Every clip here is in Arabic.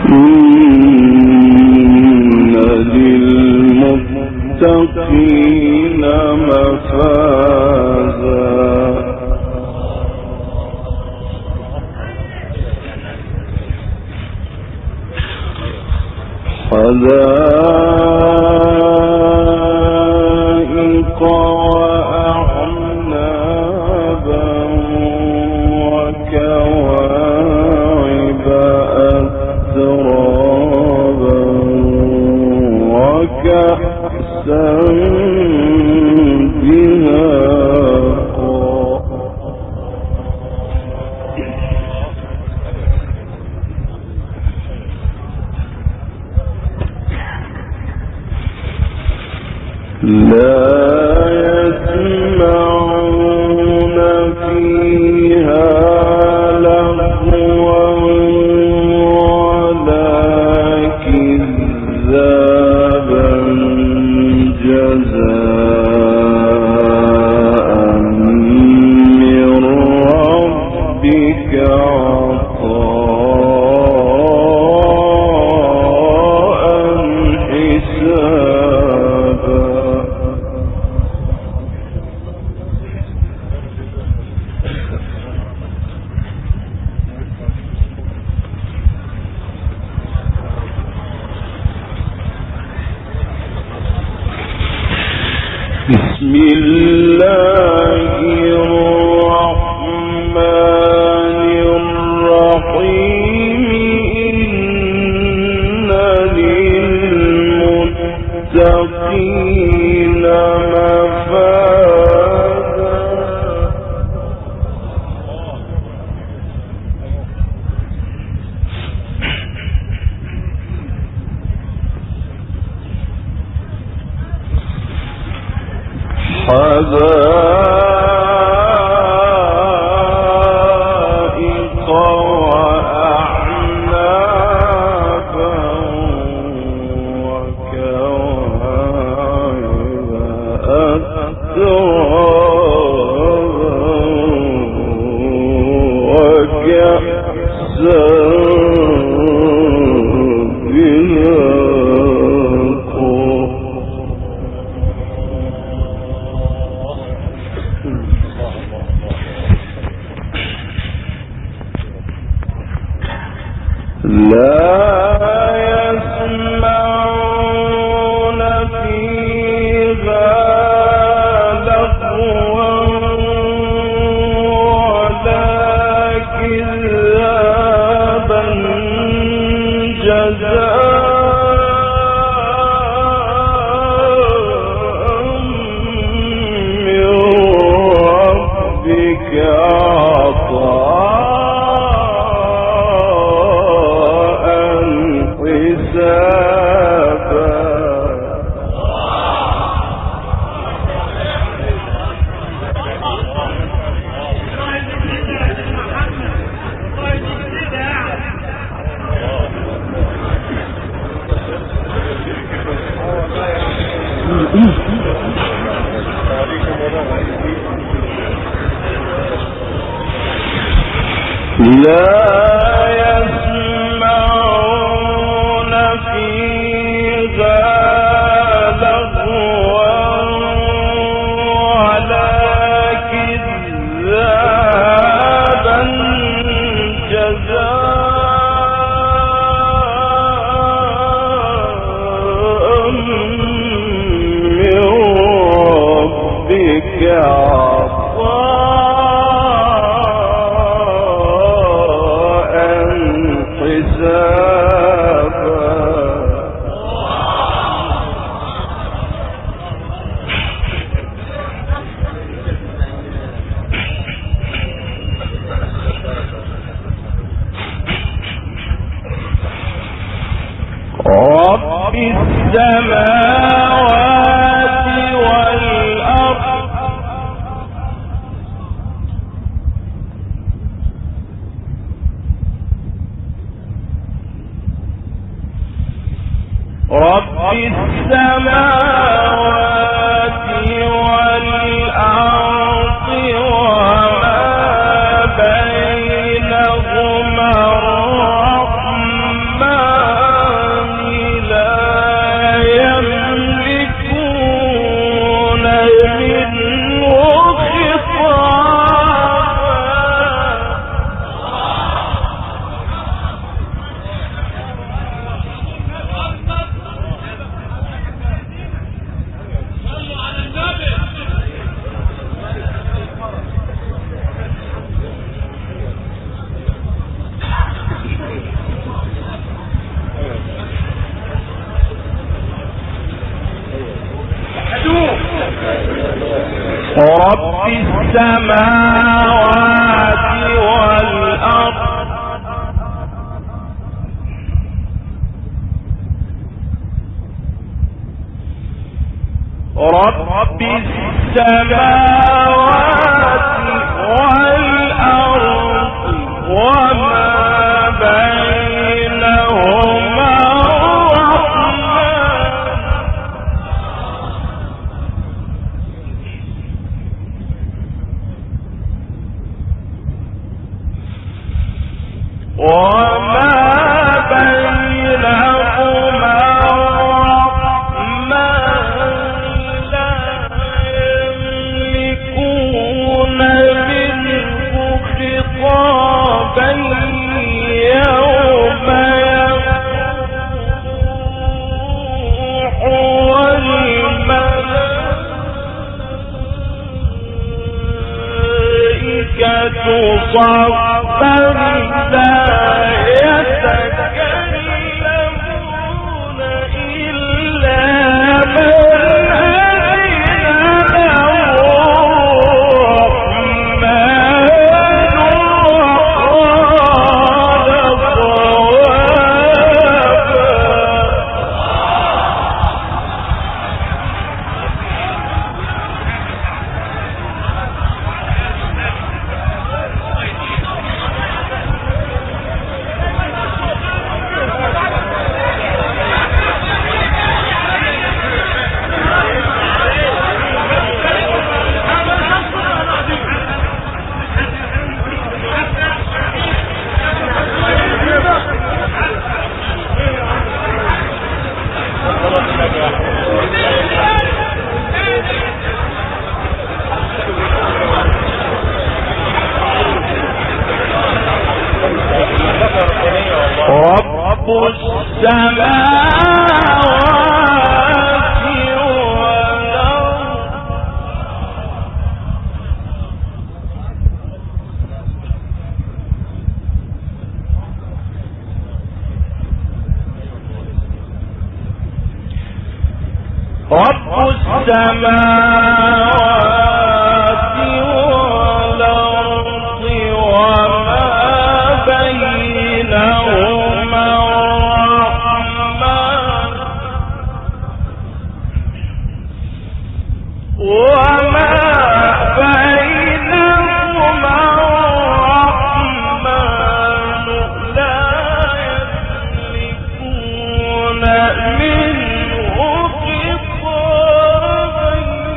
إن للمتقين مفازا حدائق وأعنابا وكواعب أترابا وكأسا دهاقا لا يسمعون فيها لغوا ولا كذابا جزاء من ربك عطاء حسابا بسم الله الرحمن الرحيم إن للمتقين مفازا حدائق وأعنابا وكواعب أترابا وكأسا لا يسمعون فيها لغوا ولا كذابا جزاء من ربك عطاء لا يسمعون فيها لغوا ولا كذابا جزاء من ربك رب السماوات والأرض رب السماوات والأرض وما بينهما الرحمن رب السماوات والأرض رب السماوات والأرض وما بينهما صفا لا يتكلمون إلا من أذن له الرحمن وقال رب السماوات والأرض وما بينهما الرحمن وما بينهما الرحمن لا يملكون منه خطابا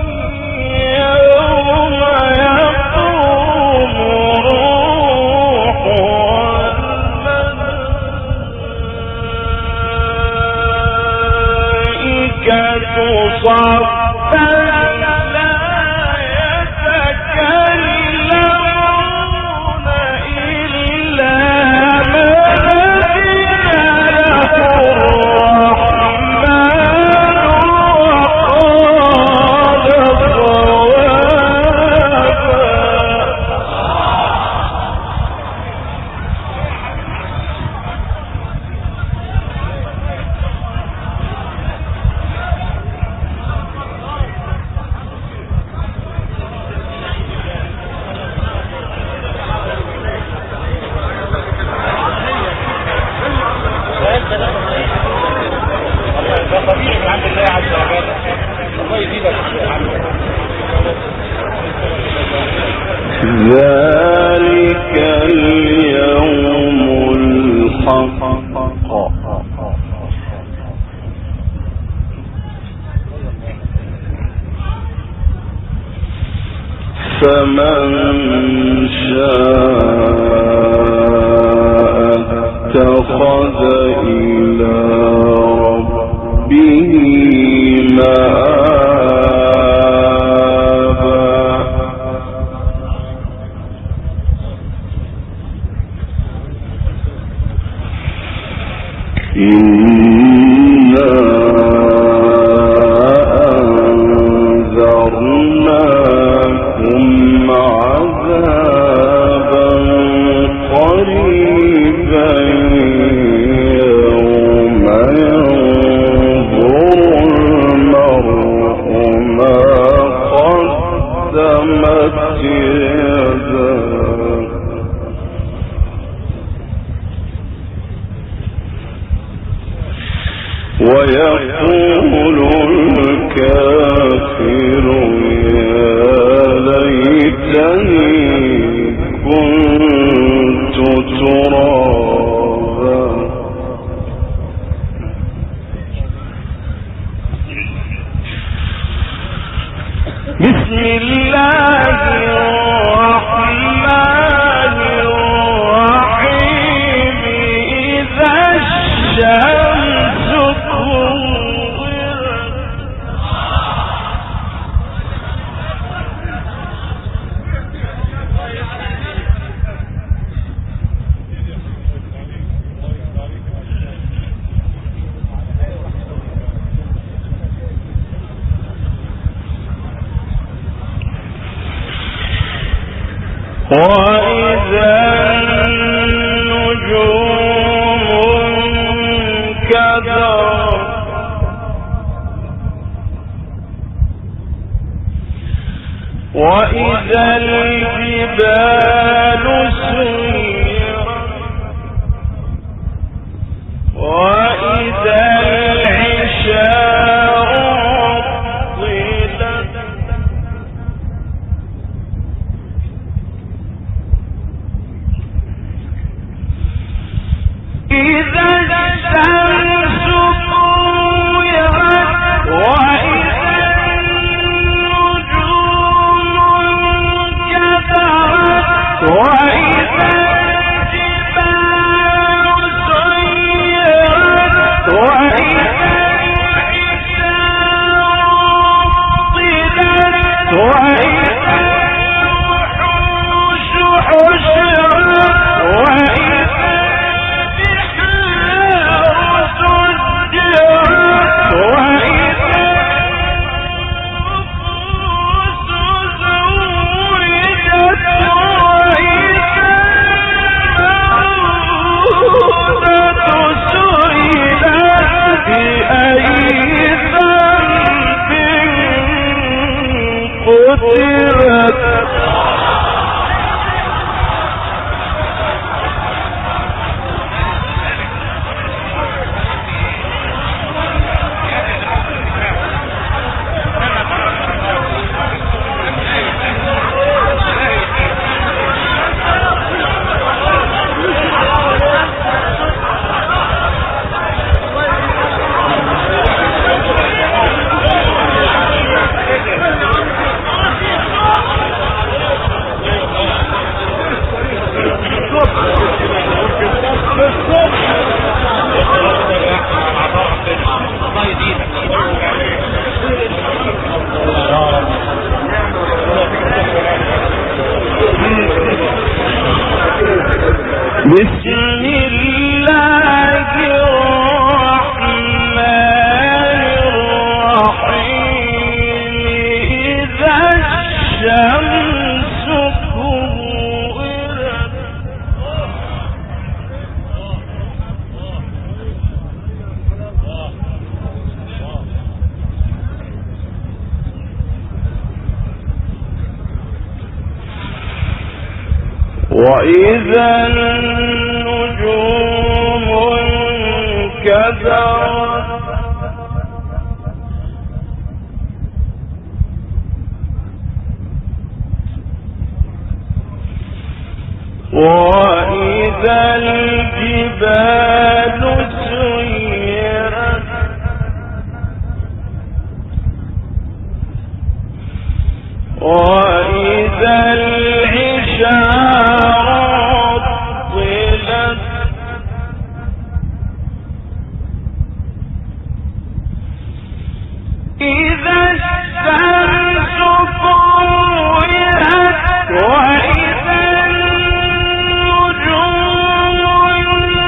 يوم يقوم الروح والملائكة صفا لا يتكلمون إلا من أذن له الرحمن وقال ذلك اليوم الحق فمن شاء اتخذ إلى ربه مآبا إنا أنذرناكم عذابا قريبا يوم ينظر المرء ما قدمت وإذا النجوم انكدرت وإذا الجبال سيرت وإذا العشار عطلت إذا الشمس كورت وإذا النجوم انكدرت وإذا الجبال سيرت وإذا العشار عطلت وإذا الوحوش حشرت وإذا بسم الله الرحمن الرحيم إذا الشمس كورت وإذا النجوم انكدرت وإذا الجبال سيرت وإذا العشار عطلت إذا الشمس كورت وإذا النجوم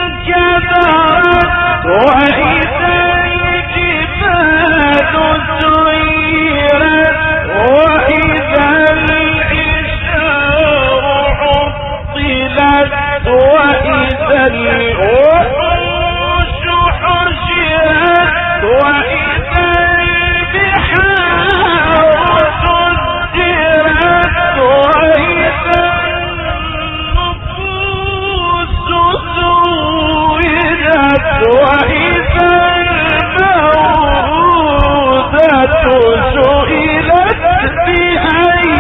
انكدرت وإذا الجبال سيرت وإذا العشار عطلت وإذا الوحوش حشرت وإذا البحار سجرت وإذا النفوس زوجت وإذا الموءودة سئلت بأي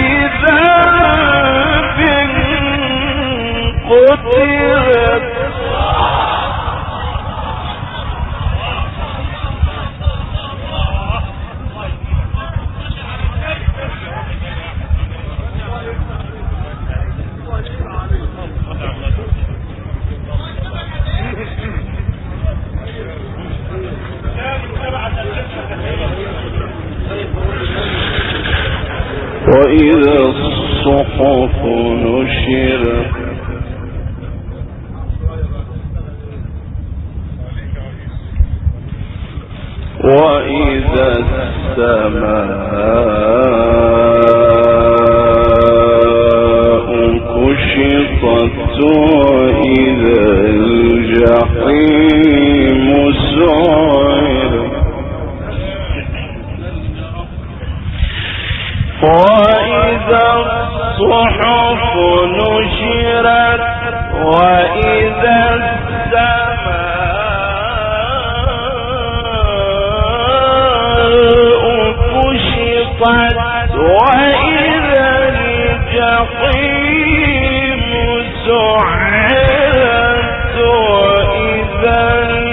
ذنب قتلت وإذا الصحف نشرت وإذا السماء كشطت وإذا الجحيم سعرت وإذا الصحف نشرت وإذا السماء كشطت وإذا الجحيم سعرت وإذا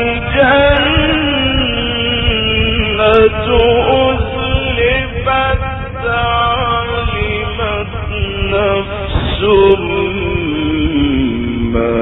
الجنة أزلفت علمت نفس ما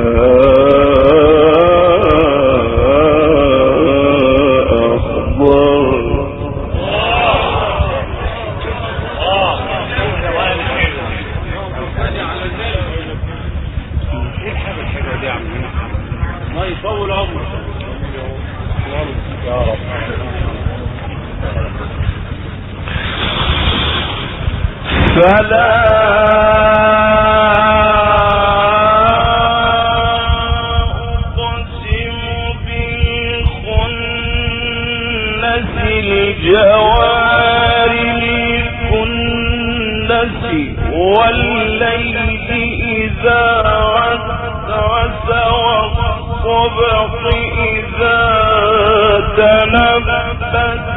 فلا أقسم بالخنس الجوار الكنس والليل إذا عسعس والصبح إذا تنفس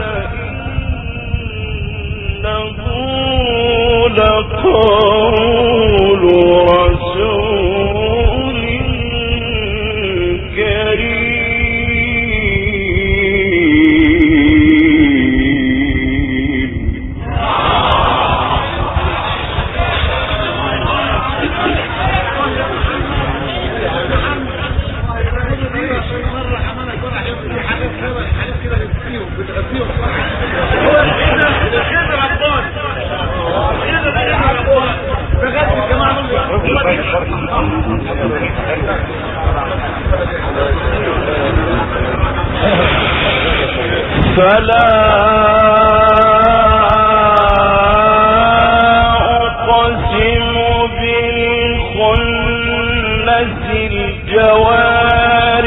لقول رسول كريم فلا أقسم بالخنس الجوار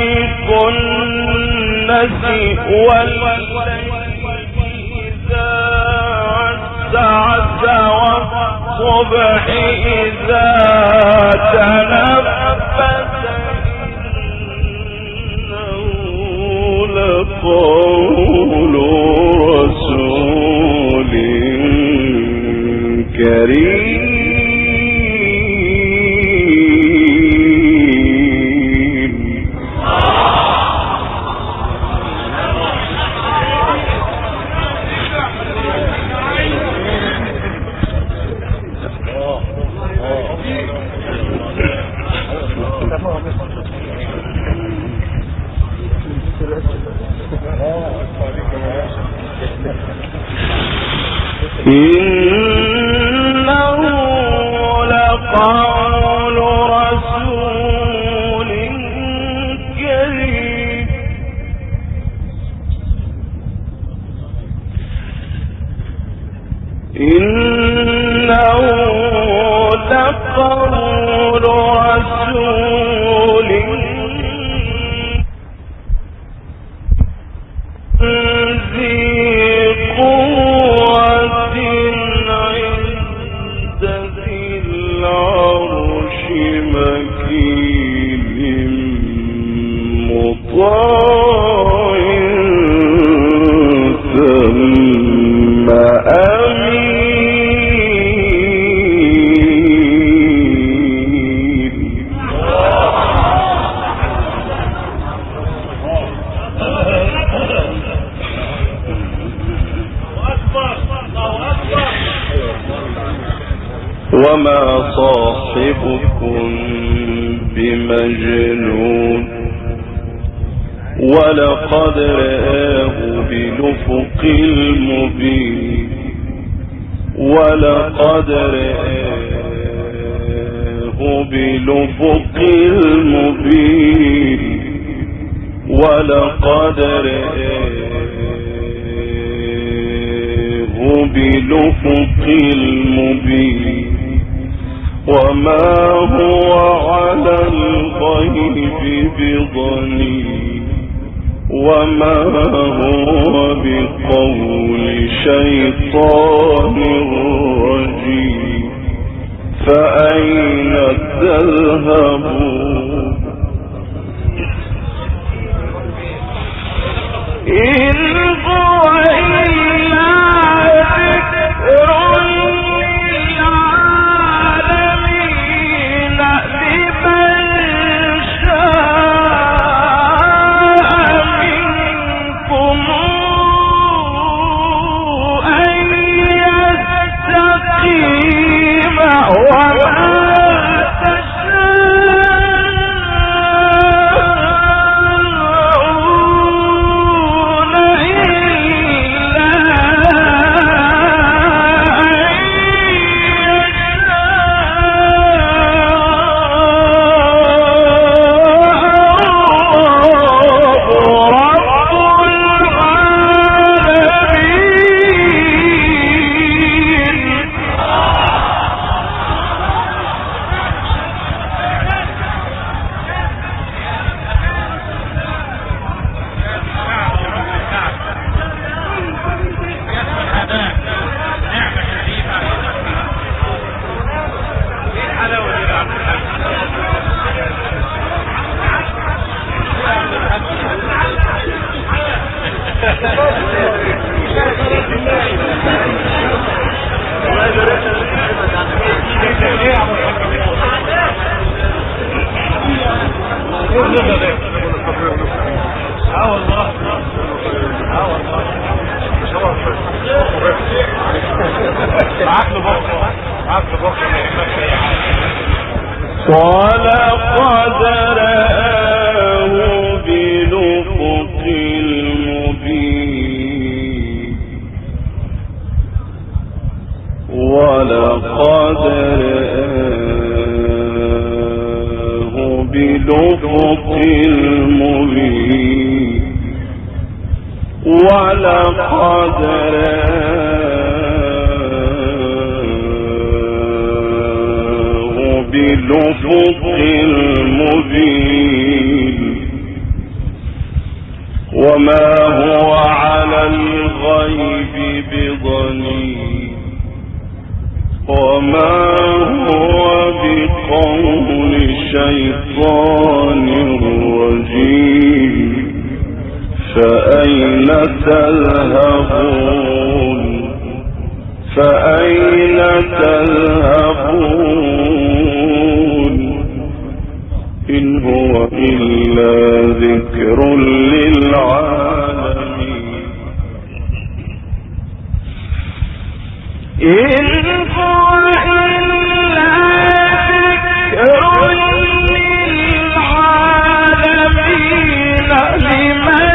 الكنس والليل إذا عسعس والصبح إذا تنفس إنه لقول رسول كريم إنه لقول رسول كريم إنه لقول رسول وما صاحبكم بمجنون ولقد رآه بالأفق المبين ولقد رآه بالأفق المبين ولقد رآه بالأفق المبين وما هو على الغيب بضنين وما هو بقول شيطان رجيم فأين تذهبون إن هو إلا ذكر ولقد رآه بالأفق المبين ولقد رآه بالأفق المبين ولقد بالأفق المبين وما هو على الغيب بضنين وما هو بقول شيطان رجيم فأين تذهبون فأين تذهبون إن هو إلا ذكر للعالمين إن هو إلا ذكر للعالمين لمن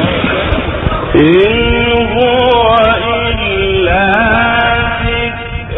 إن هو إلا ذكر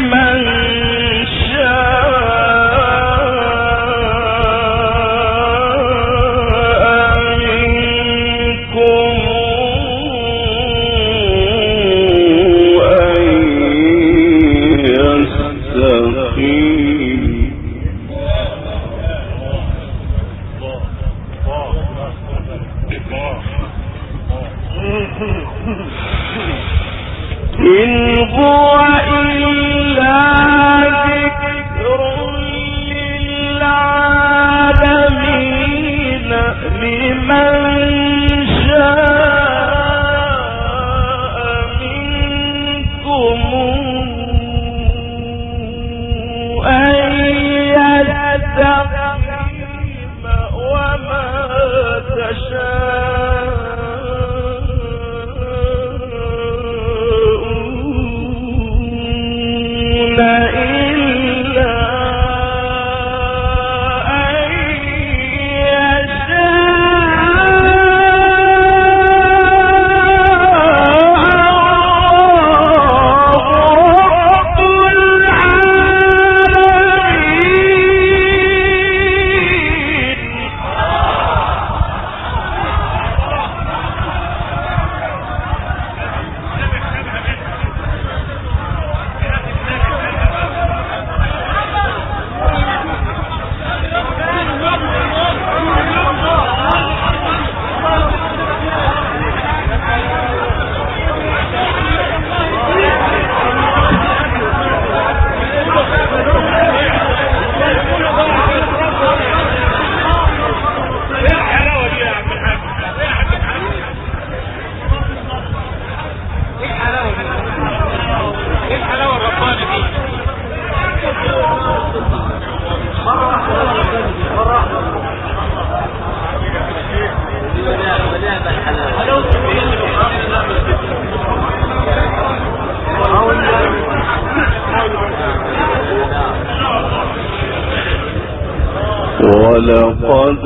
ولقد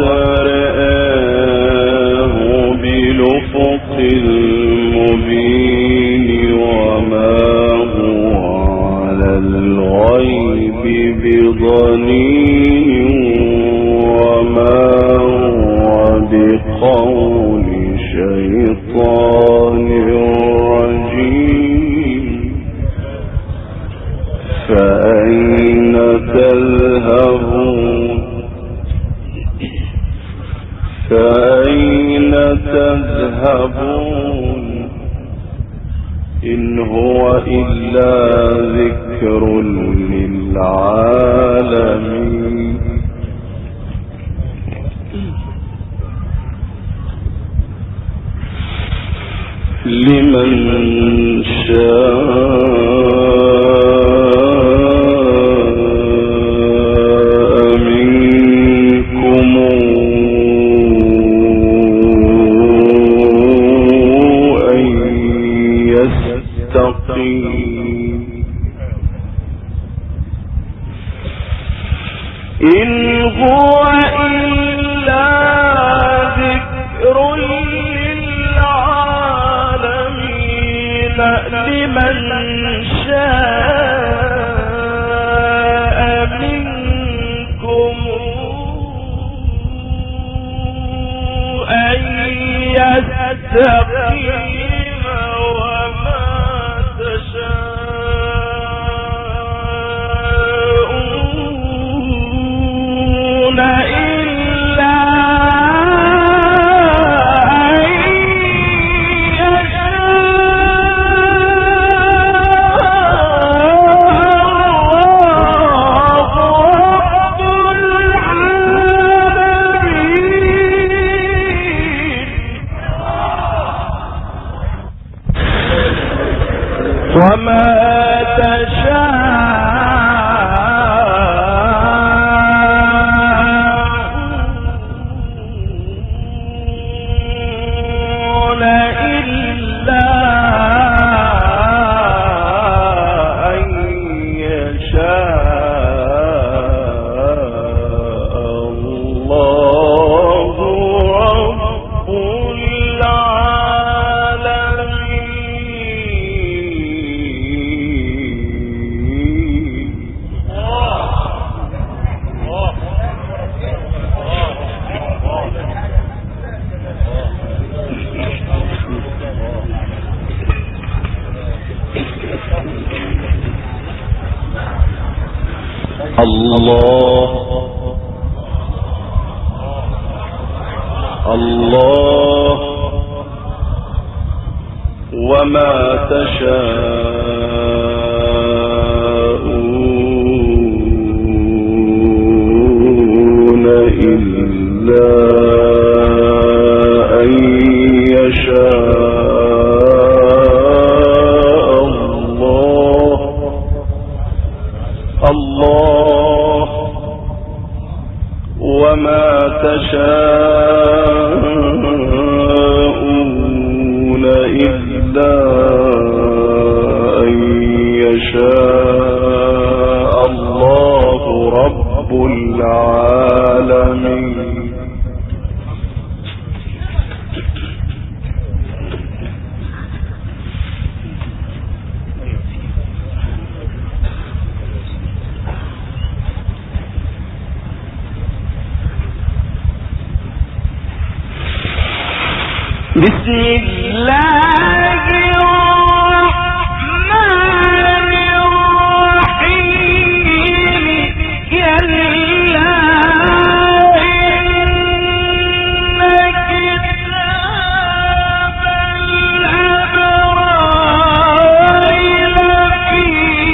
رآه بالأفق المبين وما هو على الغيب بضنين وما هو بقول شيطان رجيم فأين تذهبون فأين تذهبون إن هو إلا ذكر للعالمين لمن شاء منكم أن يستقيم إن هو إلا ذكر لمن شاء منكم أن يستقيم وما تشاءون إلا أن يشاء الله الله وما تشاءون إلا أن يشاء الله وما تشاءون إلا أن يشاء الله رب العالمين. بسم الله الرحمن الرحيم كلا إن كتاب الأبرار لفي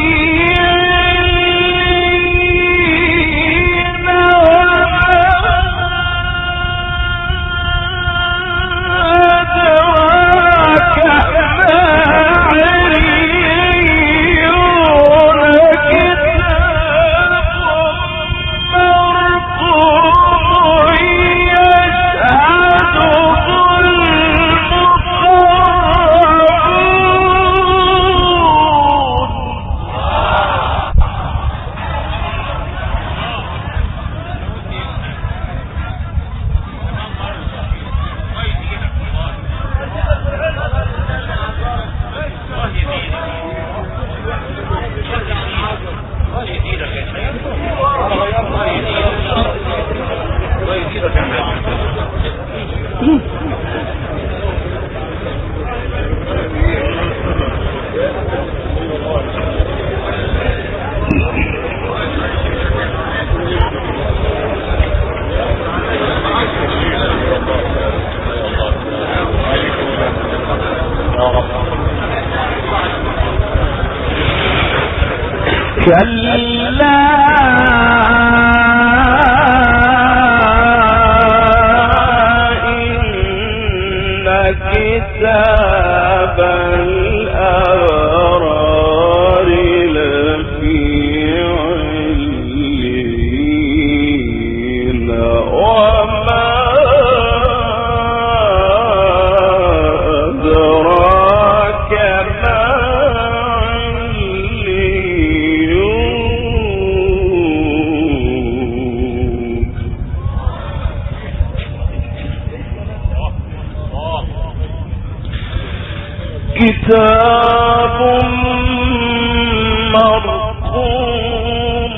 كلا إن كتاب الأبرار لفي عليين وما أدراك ما كتاب مرقوم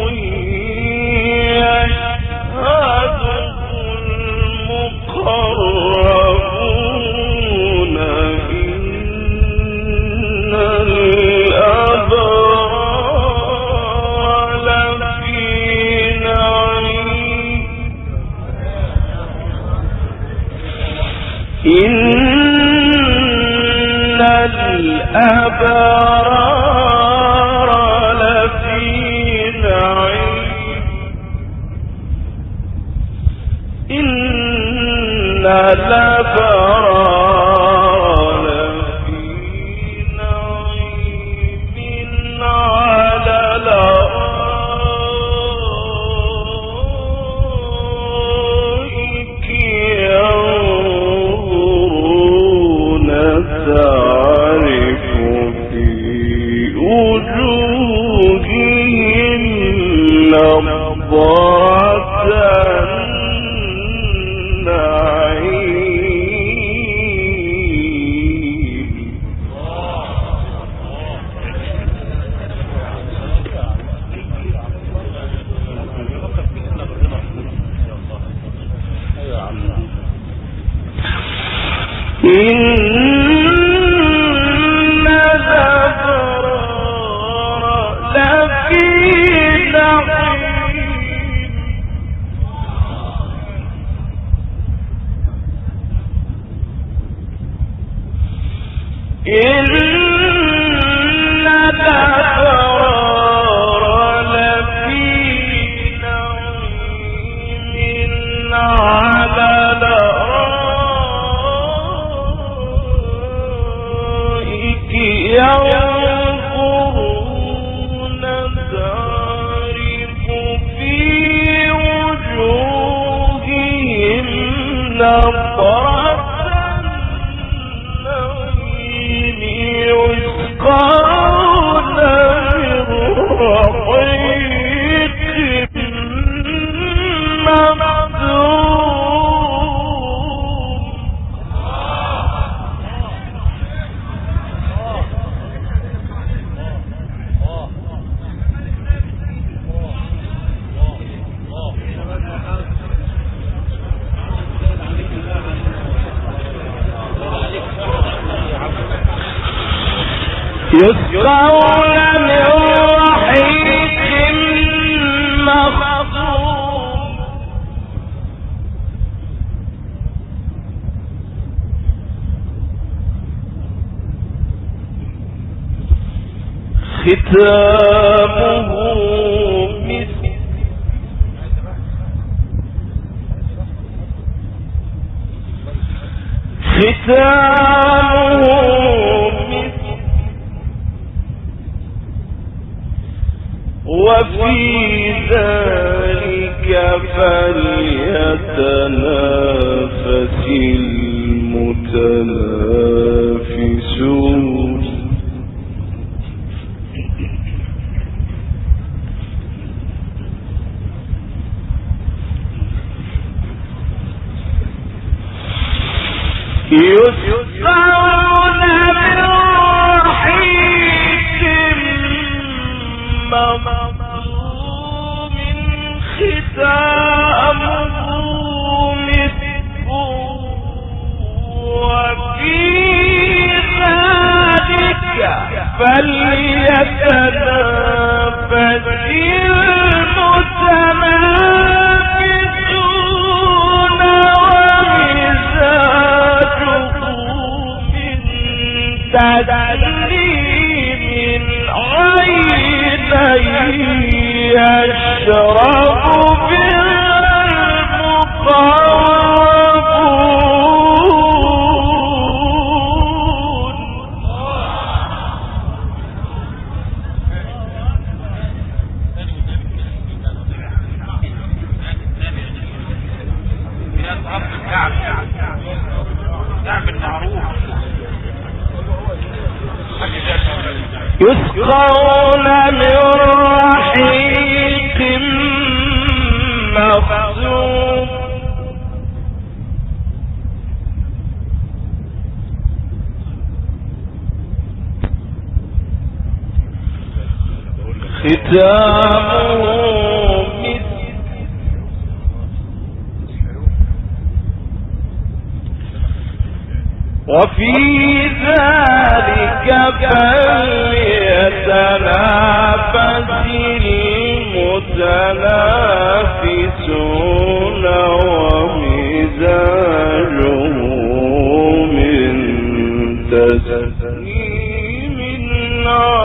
يشهده المقربون إن الأبرار لفي نعيم الأبرار لفي نعيم إن الأبرار لفي نعيم على الأرائك ينظرون تعرف في وجوههم نضرة النعيم يسقون من رحيق مختوم ختامه مسك وفي ذلك فليتنافس المتنافسون يسقون من رحيق مختوم ختامه مسك وفي ذلك فليتنافس المتنافسون تجري من عيني يشرب بها المقربون يسقون من رحيق مختوم ختامه مسك وفي ذلك فليتنافس المتنافسون